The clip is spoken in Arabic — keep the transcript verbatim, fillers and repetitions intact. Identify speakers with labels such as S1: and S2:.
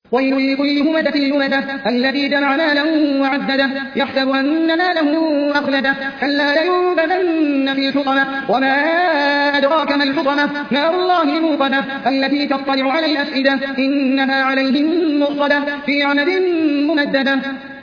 S1: ويل لكل همزة لمزة الذي جمع مالا وعدده يحسب أن ماله أخلده كلا لينبذن في الحطمة وما أدراك ما الحطمة نار الله الموقدة التي تطلع على الأفئدة إنها عليهم مؤصدة في عمد ممددة.